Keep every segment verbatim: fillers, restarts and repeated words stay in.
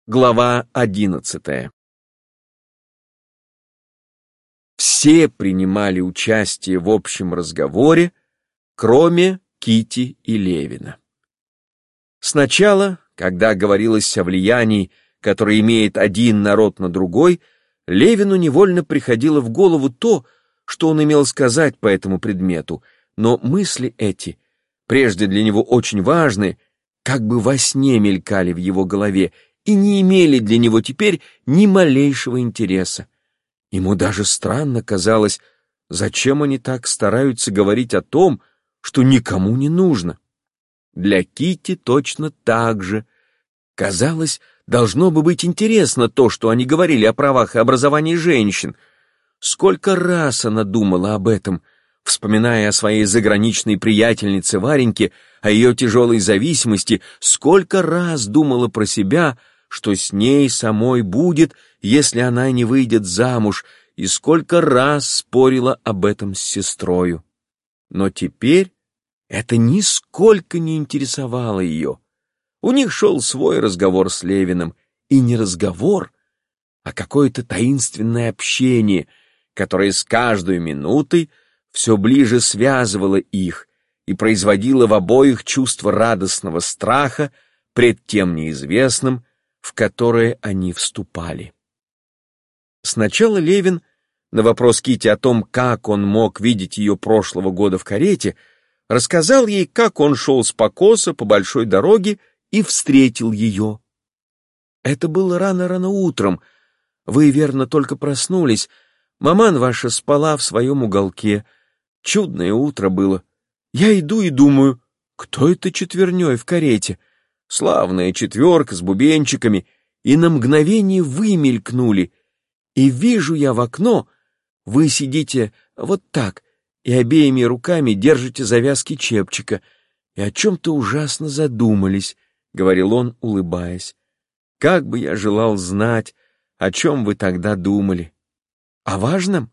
Глава одиннадцатая. Все принимали участие в общем разговоре, кроме Кити и Левина. Сначала, когда говорилось о влиянии, которое имеет один народ на другой, Левину невольно приходило в голову то, что он имел сказать по этому предмету, но мысли эти, прежде для него очень важные, как бы во сне мелькали в его голове и не имели для него теперь ни малейшего интереса. Ему даже странно казалось, зачем они так стараются говорить о том, что никому не нужно. Для Кити точно так же. Казалось, должно бы быть интересно то, что они говорили о правах и образовании женщин. Сколько раз она думала об этом, вспоминая о своей заграничной приятельнице Вареньке, о ее тяжелой зависимости, сколько раз думала про себя, что с ней самой будет, если она не выйдет замуж, и сколько раз спорила об этом с сестрою. Но теперь это нисколько не интересовало ее. У них шел свой разговор с Левиным, и не разговор, а какое-то таинственное общение, которое с каждой минутой все ближе связывало их и производило в обоих чувство радостного страха пред тем неизвестным, в которое они вступали. Сначала Левин на вопрос Кити о том, как он мог видеть ее прошлого года в карете, рассказал ей, как он шел с покоса по большой дороге и встретил ее. Это было рано-рано утром. Вы, верно, только проснулись. Маман ваша спала в своем уголке. Чудное утро было. Я иду и думаю, кто это четверней в карете? Славная четверка с бубенчиками, и на мгновение вы мелькнули. И вижу я в окно, вы сидите вот так и обеими руками держите завязки чепчика, и о чем-то ужасно задумались, — говорил он, улыбаясь. Как бы я желал знать, о чем вы тогда думали. О важном?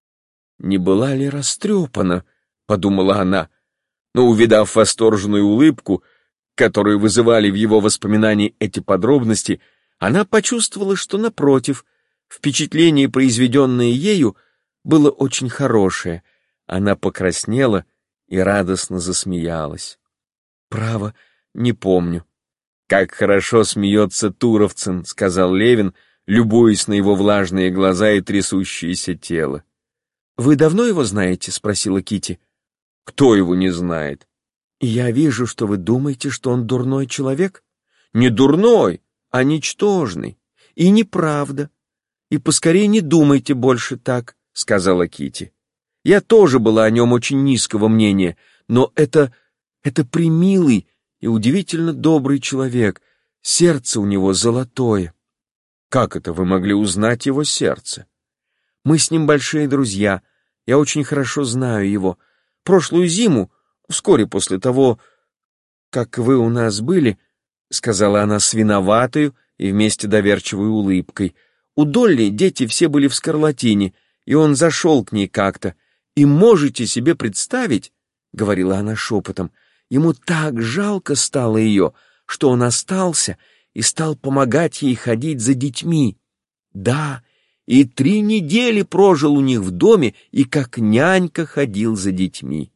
Не была ли растрепана, — подумала она, но, увидав восторженную улыбку, которые вызывали в его воспоминании эти подробности, она почувствовала, что, напротив, впечатление, произведенное ею, было очень хорошее. Она покраснела и радостно засмеялась. «Право, не помню». «Как хорошо смеется Туровцын», — сказал Левин, любуясь на его влажные глаза и трясущееся тело. «Вы давно его знаете?» — спросила Кити. «Кто его не знает?» «Я вижу, что вы думаете, что он дурной человек?» «Не дурной, а ничтожный. И неправда. И поскорее не думайте больше так», — сказала Кити. «Я тоже была о нем очень низкого мнения, но это... это премилый и удивительно добрый человек. Сердце у него золотое». «Как это вы могли узнать его сердце?» «Мы с ним большие друзья. Я очень хорошо знаю его. Прошлую зиму, вскоре после того, как вы у нас были, — сказала она с виноватою и вместе доверчивой улыбкой, — у Долли дети все были в скарлатине, и он зашел к ней как-то. И можете себе представить, — говорила она шепотом, — ему так жалко стало ее, что он остался и стал помогать ей ходить за детьми. Да, и три недели прожил у них в доме и как нянька ходил за детьми.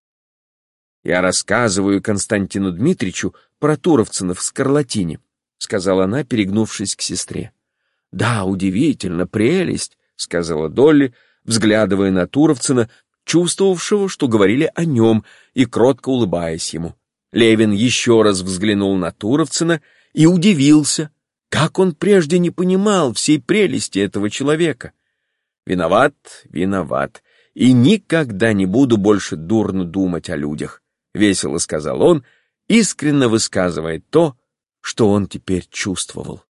«Я рассказываю Константину Дмитричу про Туровцынов в скарлатине», — сказала она, перегнувшись к сестре. «Да, удивительно, прелесть», — сказала Долли, взглядывая на Туровцына, чувствовавшего, что говорили о нем, и кротко улыбаясь ему. Левин еще раз взглянул на Туровцына и удивился, как он прежде не понимал всей прелести этого человека. «Виноват, виноват, и никогда не буду больше дурно думать о людях», — весело сказал он, искренне высказывая то, что он теперь чувствовал.